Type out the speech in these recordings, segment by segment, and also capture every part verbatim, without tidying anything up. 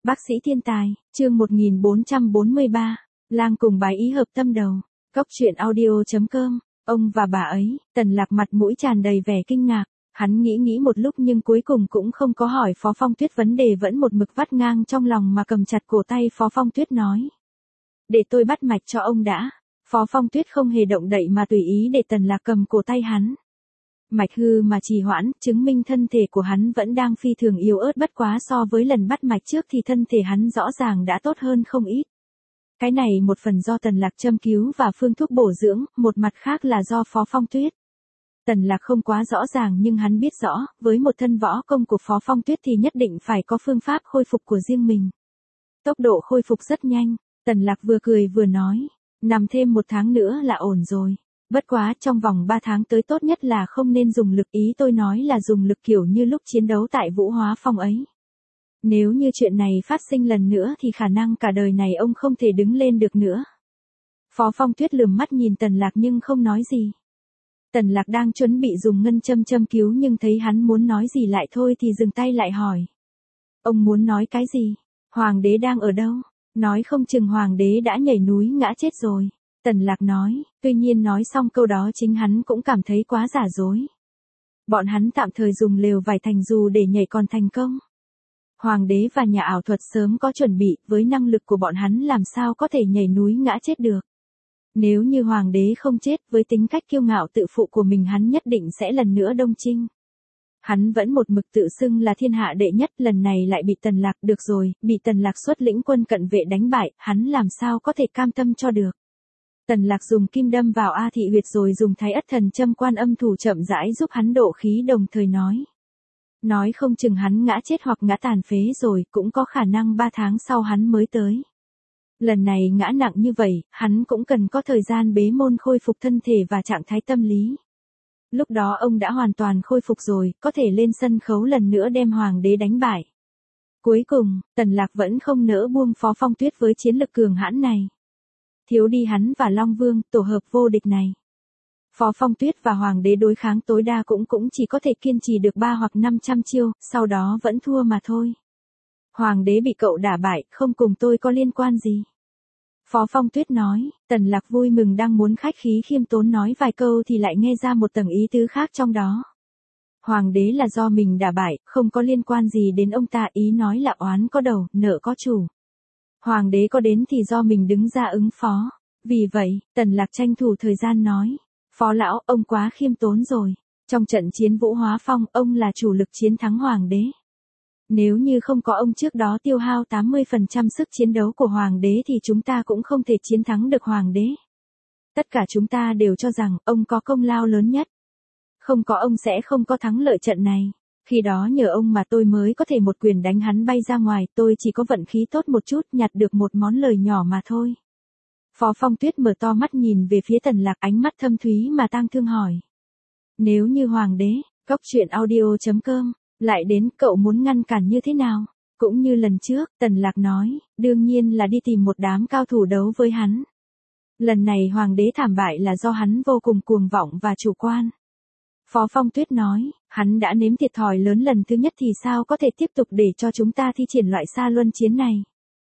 Bác sĩ thiên tài, chương một nghìn bốn trăm bốn mươi ba, lang cùng bái ý hợp tâm đầu, cốc truyện audio.com, ông và bà ấy, Tần Lạc mặt mũi tràn đầy vẻ kinh ngạc, hắn nghĩ nghĩ một lúc nhưng cuối cùng cũng không có hỏi Phó Phong Tuyết vấn đề vẫn một mực vắt ngang trong lòng mà cầm chặt cổ tay Phó Phong Tuyết nói. Để tôi bắt mạch cho ông đã, Phó Phong Tuyết không hề động đậy mà tùy ý để Tần Lạc cầm cổ tay hắn. Mạch hư mà trì hoãn, chứng minh thân thể của hắn vẫn đang phi thường yếu ớt bất quá so với lần bắt mạch trước thì thân thể hắn rõ ràng đã tốt hơn không ít. Cái này một phần do Tần Lạc châm cứu và phương thuốc bổ dưỡng, một mặt khác là do Phó Phong Tuyết. Tần Lạc không quá rõ ràng nhưng hắn biết rõ, với một thân võ công của Phó Phong Tuyết thì nhất định phải có phương pháp khôi phục của riêng mình. Tốc độ khôi phục rất nhanh, Tần Lạc vừa cười vừa nói, nằm thêm một tháng nữa là ổn rồi. Bất quá trong vòng ba tháng tới tốt nhất là không nên dùng lực, ý tôi nói là dùng lực kiểu như lúc chiến đấu tại Vũ Hóa Phong ấy. Nếu như chuyện này phát sinh lần nữa thì khả năng cả đời này ông không thể đứng lên được nữa. Phó Phong Tuyết lườm mắt nhìn Tần Lạc nhưng không nói gì. Tần Lạc đang chuẩn bị dùng ngân châm châm cứu nhưng thấy hắn muốn nói gì lại thôi thì dừng tay lại hỏi. Ông muốn nói cái gì? Hoàng đế đang ở đâu? Nói không chừng hoàng đế đã nhảy núi ngã chết rồi. Tần Lạc nói, tuy nhiên nói xong câu đó chính hắn cũng cảm thấy quá giả dối. Bọn hắn tạm thời dùng lều vải thành dù để nhảy còn thành công. Hoàng đế và nhà ảo thuật sớm có chuẩn bị, với năng lực của bọn hắn làm sao có thể nhảy núi ngã chết được. Nếu như hoàng đế không chết, với tính cách kiêu ngạo tự phụ của mình hắn nhất định sẽ lần nữa đông chinh. Hắn vẫn một mực tự xưng là thiên hạ đệ nhất, lần này lại bị Tần Lạc, được rồi, bị Tần Lạc xuất lĩnh quân cận vệ đánh bại, hắn làm sao có thể cam tâm cho được. Tần Lạc dùng kim đâm vào A thị huyệt rồi dùng thái ất thần châm quan âm thủ chậm rãi giúp hắn độ khí, đồng thời nói. Nói không chừng hắn ngã chết hoặc ngã tàn phế rồi, cũng có khả năng ba tháng sau hắn mới tới. Lần này ngã nặng như vậy, hắn cũng cần có thời gian bế môn khôi phục thân thể và trạng thái tâm lý. Lúc đó ông đã hoàn toàn khôi phục rồi, có thể lên sân khấu lần nữa đem hoàng đế đánh bại. Cuối cùng, Tần Lạc vẫn không nỡ buông Phó Phong Tuyết với chiến lực cường hãn này. Thiếu đi hắn và Long Vương, tổ hợp vô địch này. Phó Phong Tuyết và Hoàng đế đối kháng tối đa cũng cũng chỉ có thể kiên trì được ba hoặc năm trăm chiêu, sau đó vẫn thua mà thôi. Hoàng đế bị cậu đả bại, không cùng tôi có liên quan gì. Phó Phong Tuyết nói, Tần Lạc vui mừng đang muốn khách khí khiêm tốn nói vài câu thì lại nghe ra một tầng ý tứ khác trong đó. Hoàng đế là do mình đả bại, không có liên quan gì đến ông ta, ý nói là oán có đầu, nợ có chủ. Hoàng đế có đến thì do mình đứng ra ứng phó. Vì vậy, Tần Lạc tranh thủ thời gian nói. Phó lão, ông quá khiêm tốn rồi. Trong trận chiến Vũ Hóa Phong, ông là chủ lực chiến thắng hoàng đế. Nếu như không có ông trước đó tiêu hao tám mươi phần trăm sức chiến đấu của hoàng đế thì chúng ta cũng không thể chiến thắng được hoàng đế. Tất cả chúng ta đều cho rằng ông có công lao lớn nhất. Không có ông sẽ không có thắng lợi trận này. Khi đó nhờ ông mà tôi mới có thể một quyền đánh hắn bay ra ngoài, tôi chỉ có vận khí tốt một chút, nhặt được một món lời nhỏ mà thôi. Phó Phong Tuyết mở to mắt nhìn về phía Tần Lạc, ánh mắt thâm thúy mà tang thương hỏi. Nếu như hoàng đế, cốc truyện audio.com, lại đến, cậu muốn ngăn cản như thế nào? Cũng như lần trước, Tần Lạc nói, đương nhiên là đi tìm một đám cao thủ đấu với hắn. Lần này hoàng đế thảm bại là do hắn vô cùng cuồng vọng và chủ quan. Phó Phong Tuyết nói, hắn đã nếm thiệt thòi lớn lần thứ nhất thì sao có thể tiếp tục để cho chúng ta thi triển loại xa luân chiến này.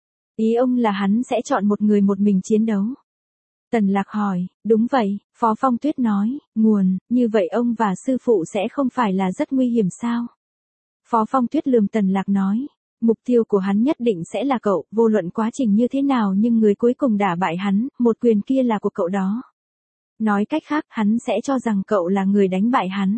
Ý ông là hắn sẽ chọn một người một mình chiến đấu. Tần Lạc hỏi, đúng vậy, Phó Phong Tuyết nói, nguồn, như vậy ông và sư phụ sẽ không phải là rất nguy hiểm sao? Phó Phong Tuyết lườm Tần Lạc nói, mục tiêu của hắn nhất định sẽ là cậu, vô luận quá trình như thế nào nhưng người cuối cùng đả bại hắn, một quyền kia là của cậu đó. Nói cách khác, hắn sẽ cho rằng cậu là người đánh bại hắn.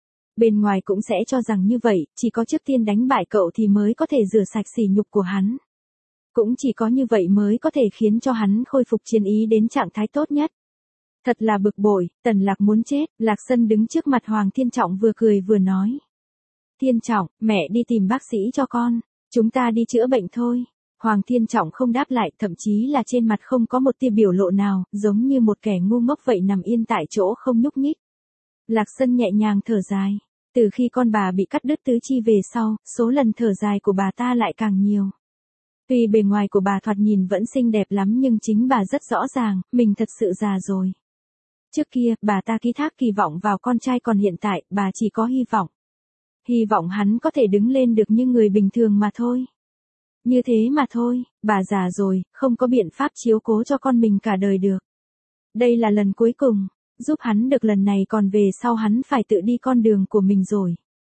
Bên ngoài cũng sẽ cho rằng như vậy, chỉ có trước tiên đánh bại cậu thì mới có thể rửa sạch sỉ nhục của hắn. Cũng chỉ có như vậy mới có thể khiến cho hắn khôi phục chiến ý đến trạng thái tốt nhất. Thật là bực bội, Tần Lạc muốn chết, Lạc Sân đứng trước mặt Hoàng Thiên Trọng vừa cười vừa nói. Thiên Trọng, mẹ đi tìm bác sĩ cho con, chúng ta đi chữa bệnh thôi. Hoàng Thiên Trọng không đáp lại, thậm chí là trên mặt không có một tia biểu lộ nào, giống như một kẻ ngu ngốc vậy nằm yên tại chỗ không nhúc nhích. Lạc Sân nhẹ nhàng thở dài. Từ khi con bà bị cắt đứt tứ chi về sau, số lần thở dài của bà ta lại càng nhiều. Tuy bề ngoài của bà thoạt nhìn vẫn xinh đẹp lắm nhưng chính bà rất rõ ràng, mình thật sự già rồi. Trước kia, bà ta ký thác kỳ vọng vào con trai, còn hiện tại, bà chỉ có hy vọng. Hy vọng hắn có thể đứng lên được như người bình thường mà thôi. Như thế mà thôi, bà già rồi, không có biện pháp chiếu cố cho con mình cả đời được. Đây là lần cuối cùng, giúp hắn được lần này còn về sau hắn phải tự đi con đường của mình rồi.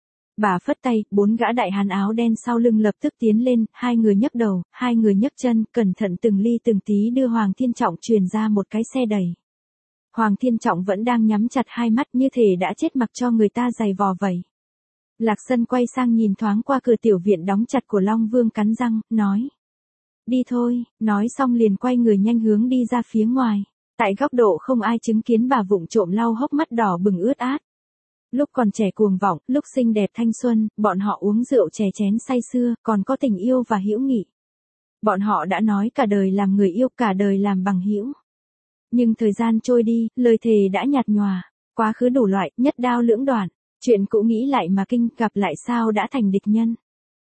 Bà phất tay, bốn gã đại hán áo đen sau lưng lập tức tiến lên, hai người nhấc đầu, hai người nhấc chân, cẩn thận từng ly từng tí đưa Hoàng Thiên Trọng truyền ra một cái xe đẩy. Hoàng Thiên Trọng vẫn đang nhắm chặt hai mắt như thể đã chết mặc cho người ta giày vò vậy. Lạc Sân quay sang nhìn thoáng qua cửa tiểu viện đóng chặt của Long Vương cắn răng, nói. Đi thôi, nói xong liền quay người nhanh hướng đi ra phía ngoài. Tại góc độ không ai chứng kiến bà vụng trộm lau hốc mắt đỏ bừng ướt át. Lúc còn trẻ cuồng vọng, lúc xinh đẹp thanh xuân, bọn họ uống rượu chè chén say sưa, còn có tình yêu và hữu nghị. Bọn họ đã nói cả đời làm người yêu, cả đời làm bằng hữu. Nhưng thời gian trôi đi, lời thề đã nhạt nhòa, quá khứ đủ loại, nhất đao lưỡng đoạn, chuyện cũ nghĩ lại mà kinh, gặp lại sao đã thành địch nhân.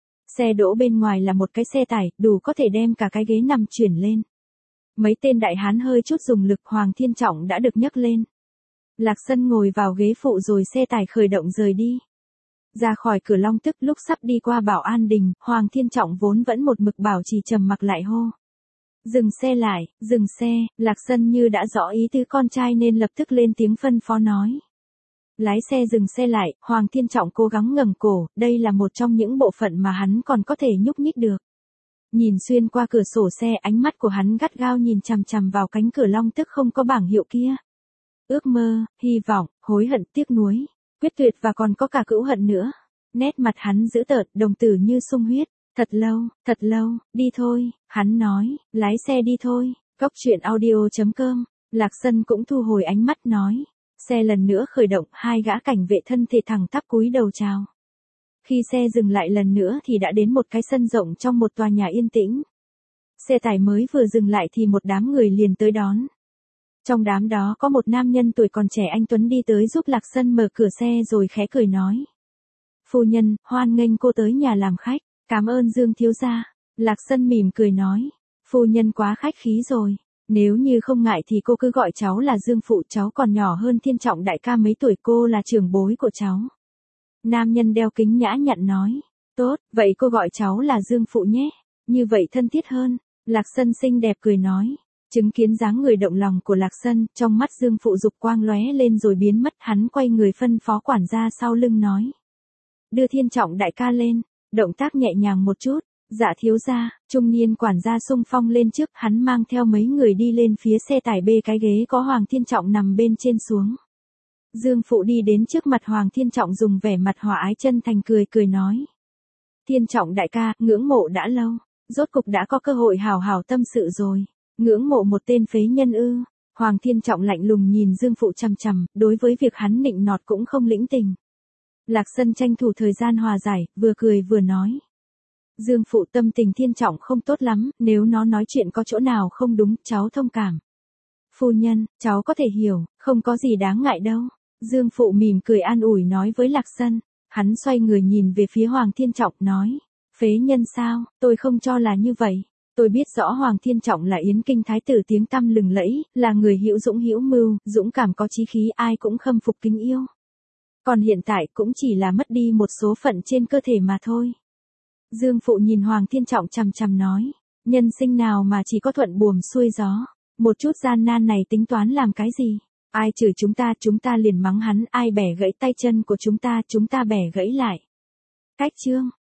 Xe đỗ bên ngoài là một cái xe tải, đủ có thể đem cả cái ghế nằm chuyển lên. Mấy tên đại hán hơi chút dùng lực, Hoàng Thiên Trọng đã được nhấc lên. Lạc Sân ngồi vào ghế phụ rồi xe tải khởi động rời đi. Ra khỏi cửa Long Tức, lúc sắp đi qua Bảo An Đình, Hoàng Thiên Trọng vốn vẫn một mực bảo trì trầm mặc lại hô. Dừng xe lại, dừng xe, Lạc Sân như đã rõ ý tứ con trai nên lập tức lên tiếng phân phó nói. Lái xe dừng xe lại, Hoàng Thiên Trọng cố gắng ngẩng cổ, đây là một trong những bộ phận mà hắn còn có thể nhúc nhích được. Nhìn xuyên qua cửa sổ xe, ánh mắt của hắn gắt gao nhìn chằm chằm vào cánh cửa Long Tức không có bảng hiệu kia. Ước mơ, hy vọng, hối hận, tiếc nuối, quyết tuyệt và còn có cả cữu hận nữa. Nét mặt hắn dữ tợn, đồng tử như sung huyết. Thật lâu, thật lâu, đi thôi, hắn nói, lái xe đi thôi. Góc truyện audio chấm com, Lạc Sân cũng thu hồi ánh mắt nói. Xe lần nữa khởi động, hai gã cảnh vệ thân thể thẳng tắp cúi đầu chào. Khi xe dừng lại lần nữa thì đã đến một cái sân rộng trong một tòa nhà yên tĩnh. Xe tải mới vừa dừng lại thì một đám người liền tới đón. Trong đám đó có một nam nhân tuổi còn trẻ anh tuấn đi tới giúp Lạc Sân mở cửa xe rồi khẽ cười nói. Phu nhân, hoan nghênh cô tới nhà làm khách, cảm ơn Dương thiếu gia. Lạc Sân mỉm cười nói. Phu nhân quá khách khí rồi. Nếu như không ngại thì cô cứ gọi cháu là Dương phụ, cháu còn nhỏ hơn Thiên Trọng đại ca mấy tuổi, cô là trưởng bối của cháu. Nam nhân đeo kính nhã nhặn nói. Tốt, vậy cô gọi cháu là Dương phụ nhé. Như vậy thân thiết hơn. Lạc Sân xinh đẹp cười nói. Chứng kiến dáng người động lòng của Lạc Sân, trong mắt Dương phụ dục quang lóe lên rồi biến mất, hắn quay người phân phó quản gia sau lưng nói. Đưa Thiên Trọng đại ca lên, động tác nhẹ nhàng một chút. Dạ thiếu gia, trung niên quản gia xung phong lên trước, hắn mang theo mấy người đi lên phía xe tải bê cái ghế có Hoàng Thiên Trọng nằm bên trên xuống. Dương phụ đi đến trước mặt Hoàng Thiên Trọng dùng vẻ mặt hòa ái chân thành cười cười nói. Thiên Trọng đại ca, ngưỡng mộ đã lâu, rốt cục đã có cơ hội hào hào tâm sự rồi. Ngưỡng mộ một tên phế nhân ư? Hoàng Thiên Trọng lạnh lùng nhìn Dương phụ chằm chằm, đối với việc hắn nịnh nọt cũng không lĩnh tình. Lạc Sân tranh thủ thời gian hòa giải, vừa cười vừa nói. Dương phụ tâm tình Thiên Trọng không tốt lắm, nếu nó nói chuyện có chỗ nào không đúng, cháu thông cảm. Phu nhân, cháu có thể hiểu, không có gì đáng ngại đâu. Dương phụ mỉm cười an ủi nói với Lạc Sân. Hắn xoay người nhìn về phía Hoàng Thiên Trọng nói. Phế nhân sao, tôi không cho là như vậy. Tôi biết rõ Hoàng Thiên Trọng là Yến Kinh thái tử tiếng tăm lừng lẫy, là người hữu dũng hữu mưu, dũng cảm có chí khí, ai cũng khâm phục kính yêu. Còn hiện tại cũng chỉ là mất đi một số phận trên cơ thể mà thôi. Dương phụ nhìn Hoàng Thiên Trọng chằm chằm nói, nhân sinh nào mà chỉ có thuận buồm xuôi gió, một chút gian nan này tính toán làm cái gì? Ai chửi chúng ta, chúng ta liền mắng hắn, ai bẻ gãy tay chân của chúng ta, chúng ta bẻ gãy lại. Cách chương